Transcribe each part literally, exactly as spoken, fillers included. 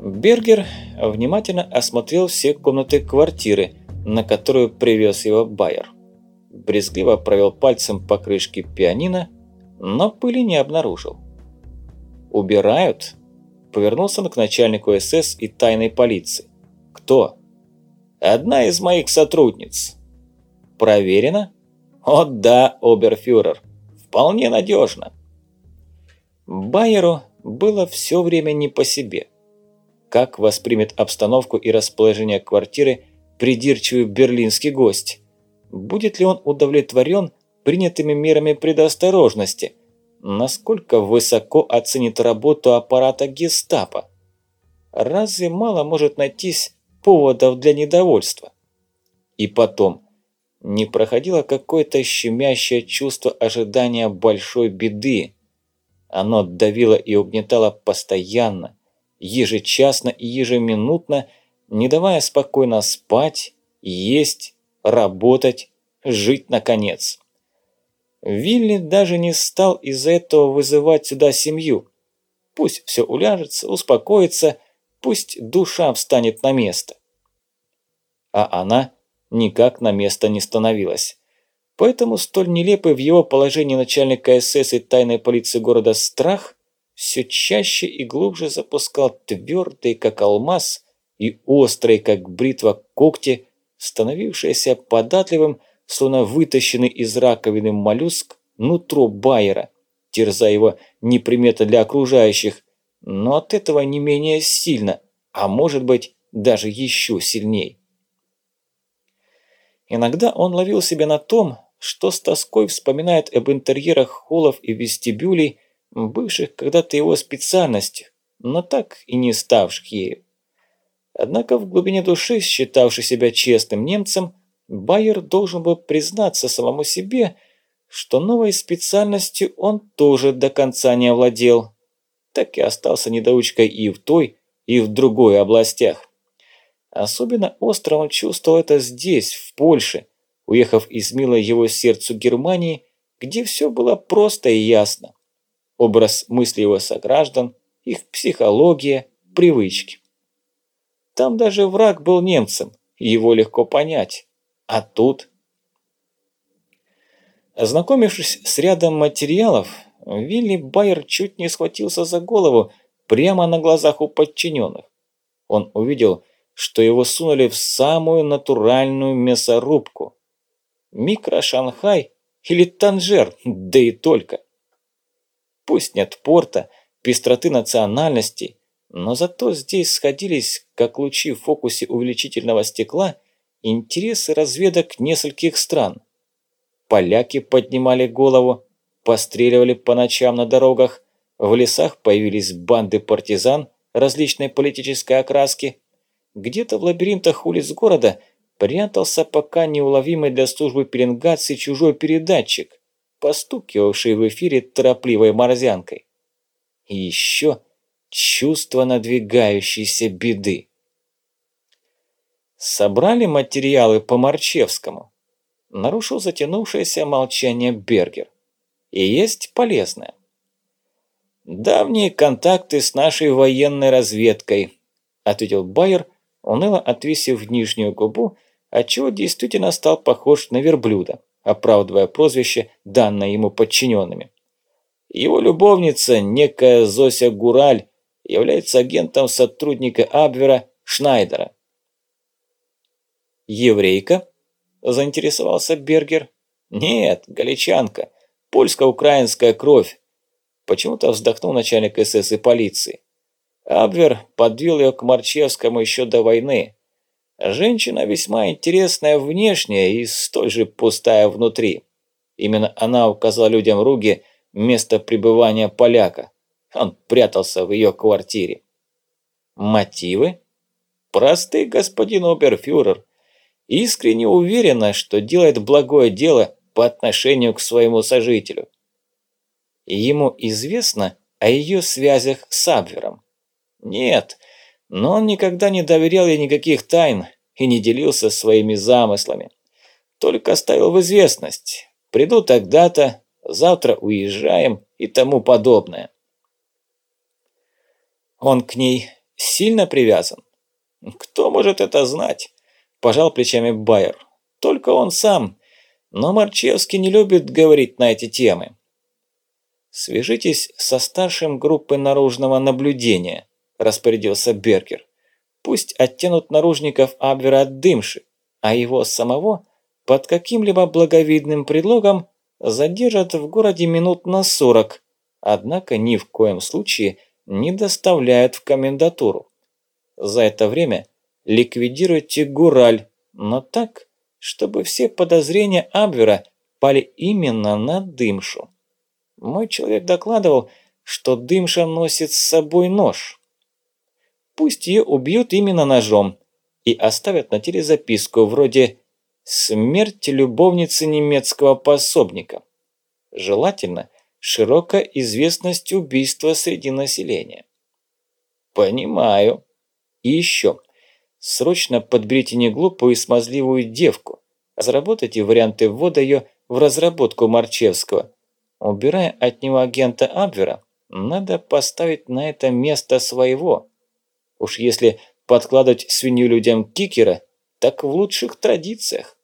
Бергер внимательно осмотрел все комнаты квартиры, на которую привез его Байер. Брезгливо провел пальцем по крышке пианино, но пыли не обнаружил. «Убирают?» – повернулся он к начальнику СС и тайной полиции. «Кто?» «Одна из моих сотрудниц». «Проверено?» «О да, оберфюрер, вполне надежно». Байеру было все время не по себе. Как воспримет обстановку и расположение квартиры придирчивый берлинский гость? Будет ли он удовлетворен принятыми мерами предосторожности? Насколько высоко оценит работу аппарата гестапо? Разве мало может найтись поводов для недовольства? И потом, не проходило какое-то щемящее чувство ожидания большой беды. Оно давило и угнетало постоянно, ежечасно и ежеминутно, не давая спокойно спать, есть, работать, жить наконец. Вилли даже не стал из-за этого вызывать сюда семью. Пусть все уляжется, успокоится, пусть душа встанет на место. А она никак на место не становилась. Поэтому столь нелепый в его положении начальника СС и тайной полиции города страх все чаще и глубже запускал твердые, как алмаз, и острые, как бритва, когти, становившиеся податливым, словно вытащенный из раковины моллюск, нутро Байера, терзая его неприметно для окружающих, но от этого не менее сильно, а может быть даже еще сильней. Иногда он ловил себя на том, что с тоской вспоминает об интерьерах холлов и вестибюлей, бывших когда-то его специальностью, но так и не ставших ею. Однако в глубине души, считавший себя честным немцем, Байер должен был признаться самому себе, что новой специальностью он тоже до конца не овладел. Так и остался недоучкой и в той, и в другой областях. Особенно остро он чувствовал это здесь, в Польше, уехав из милой его сердцу Германии, где все было просто и ясно. Образ мысли его сограждан, их психология, привычки. Там даже враг был немцем, его легко понять. А тут... Ознакомившись с рядом материалов, Вилли Байер чуть не схватился за голову прямо на глазах у подчиненных. Он увидел, что его сунули в самую натуральную мясорубку. Микро-Шанхай или Танжер, да и только. Пусть нет порта, пестроты национальностей, но зато здесь сходились, как лучи в фокусе увеличительного стекла, интересы разведок нескольких стран. Поляки поднимали голову, постреливали по ночам на дорогах, в лесах появились банды партизан различной политической окраски, где-то в лабиринтах улиц города прятался пока неуловимый для службы пеленгации чужой передатчик, постукивавший в эфире торопливой морзянкой. И еще чувство надвигающейся беды. Собрали материалы по Марчевскому. Нарушил затянувшееся молчание Бергер. И есть полезное. «Давние контакты с нашей военной разведкой», – ответил Байер, уныло отвесив нижнюю губу, отчего действительно стал похож на верблюда, оправдывая прозвище, данное ему подчиненными. Его любовница, некая Зося Гураль, является агентом сотрудника Абвера Шнайдера. «Еврейка?» – заинтересовался Бергер. «Нет, галичанка, польско-украинская кровь», – почему-то вздохнул начальник СС и полиции. Абвер подвел ее к Марчевскому еще до войны. Женщина весьма интересная внешне и столь же пустая внутри. Именно она указала людям Руге место пребывания поляка. Он прятался в ее квартире. Мотивы? Просты, господин оберфюрер. Искренне уверена, что делает благое дело по отношению к своему сожителю. Ему известно о ее связях с Абвером? Нет, но он никогда не доверял ей никаких тайн и не делился своими замыслами. Только оставил в известность. Приду тогда-то, завтра уезжаем и тому подобное. Он к ней Сильно привязан? Кто может это знать? Пожал плечами Байер. Только он сам. Но Марчевский не любит говорить на эти темы. Свяжитесь со старшим группы наружного наблюдения, распорядился Бергер. Пусть оттянут наружников Абвера от Дымши, а его самого под каким-либо благовидным предлогом задержат в городе минут на сорок, однако ни в коем случае не доставляют в комендатуру. За это время ликвидируйте Гураль, но так, чтобы все подозрения Абвера пали именно на Дымшу. Мой человек докладывал, что Дымша носит с собой нож. Пусть ее убьют именно ножом и оставят на теле записку вроде «Смерть любовницы немецкого пособника». Желательно широкая известность убийства среди населения. Понимаю. И еще. Срочно подберите неглупую и смазливую девку. Разработайте варианты ввода ее в разработку Марчевского. Убирая от него агента Абвера, надо поставить на это место своего. Уж если подкладывать свинью людям кикера, так в лучших традициях.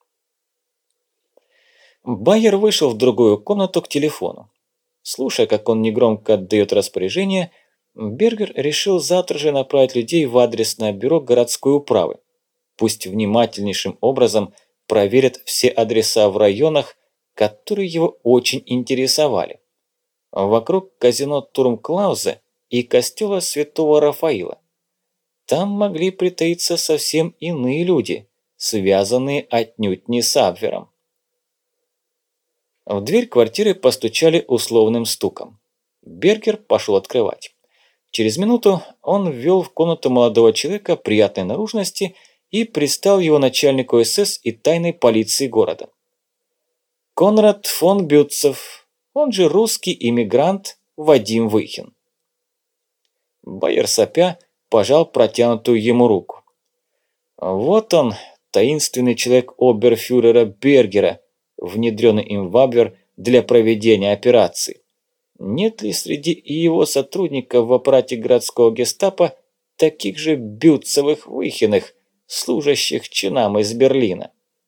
Байер вышел в другую комнату к телефону. Слушая, как он негромко отдает распоряжение, Бергер решил завтра же направить людей в адресное бюро городской управы. Пусть внимательнейшим образом проверят все адреса в районах, которые его очень интересовали. Вокруг казино Турмклаузе и костела Святого Рафаила. Там могли притаиться совсем иные люди, связанные отнюдь не с Абвером. В дверь квартиры постучали условным стуком. Бергер пошел открывать. Через минуту он ввел в комнату молодого человека приятной наружности и представил его начальнику эс эс и тайной полиции города. Конрад фон Бютцев, он же русский иммигрант Вадим Выхин. Байер сопя пожал протянутую ему руку. Вот он, таинственный человек оберфюрера Бергера, внедренный им в Абвер для проведения операции. Нет ли среди и его сотрудников в аппарате городского гестапо таких же Бютцевых Выхиных, служащих чинам из Берлина?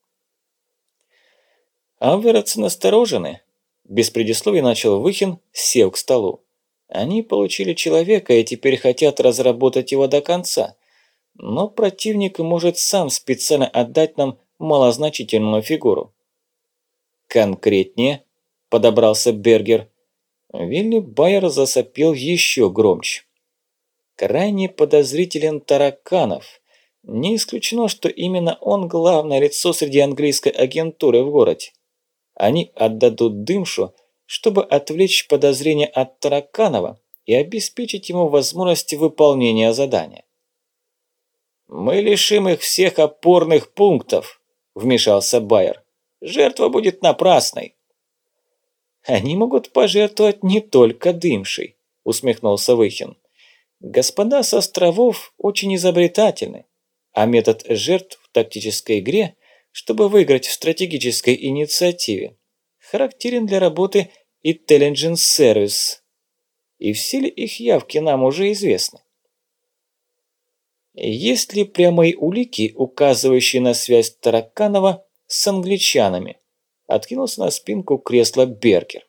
Абверовцы насторожены. Без предисловий начал Выхин, сел к столу. Они получили человека и теперь хотят разработать его до конца. Но противник может сам специально отдать нам малозначительную фигуру. «Конкретнее», – подобрался Бергер. Вилли Байер засопел еще громче. «Крайне подозрителен Тараканов. Не исключено, что именно он главное лицо среди английской агентуры в городе. Они отдадут Дымшу, чтобы отвлечь подозрения от Тараканова и обеспечить ему возможность выполнения задания». «Мы лишим их всех опорных пунктов», – вмешался Байер. «Жертва будет напрасной». «Они могут пожертвовать не только Дымшей», – усмехнулся Выхин. «Господа с островов очень изобретательны, а метод жертв в тактической игре, чтобы выиграть в стратегической инициативе, характерен для работы Intelligence Service. И все ли их явки нам уже известны? Есть ли прямые улики, указывающие на связь Тараканова с англичанами?» Откинулся на спинку кресла Бергер.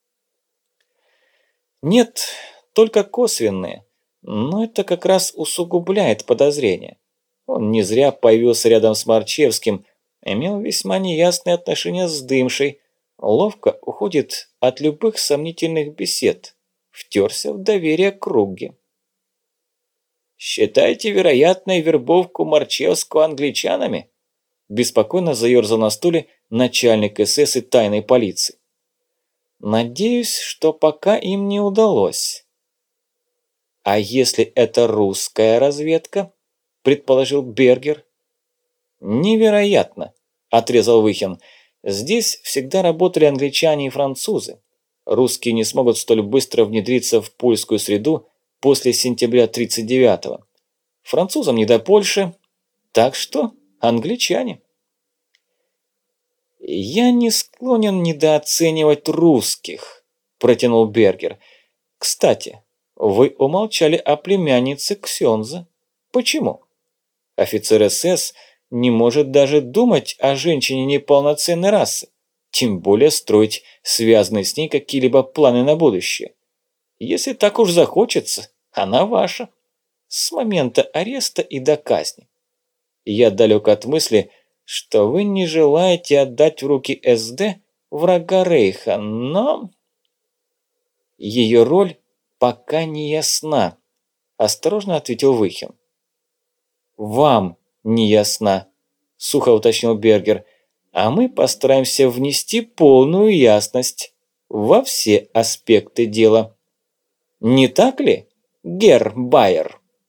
«Нет, только косвенные, но это как раз усугубляет подозрения. Он не зря появился рядом с Марчевским, имел весьма неясные отношения с Дымшей, ловко уходит от любых сомнительных бесед, втерся в доверие к Ругге». «Считаете вероятной вербовку Марчевского англичанами?» Беспокойно заерзал на стуле начальник эс эс и тайной полиции. «Надеюсь, что пока им не удалось». «А если это русская разведка?» – предположил Бергер. «Невероятно», – отрезал Выхин. «Здесь всегда работали англичане и французы. Русские не смогут столь быстро внедриться в польскую среду после сентября тридцать девятого. Французам не до Польши, так что англичане». «Я не склонен недооценивать русских», – протянул Бергер. «Кстати, Вы умолчали о племяннице Ксенза. Почему? Офицер СС не может даже думать о женщине неполноценной расы, тем более строить связанные с ней какие-либо планы на будущее. Если так уж захочется, она ваша. С момента ареста и до казни. Я далек от мысли, что вы не желаете отдать в руки СД врага Рейха, но... Ее роль пока не ясна, осторожно ответил Выхин. Вам не ясна, сухо уточнил Бергер, а мы постараемся внести полную ясность во все аспекты дела. Не так ли, герр Байер?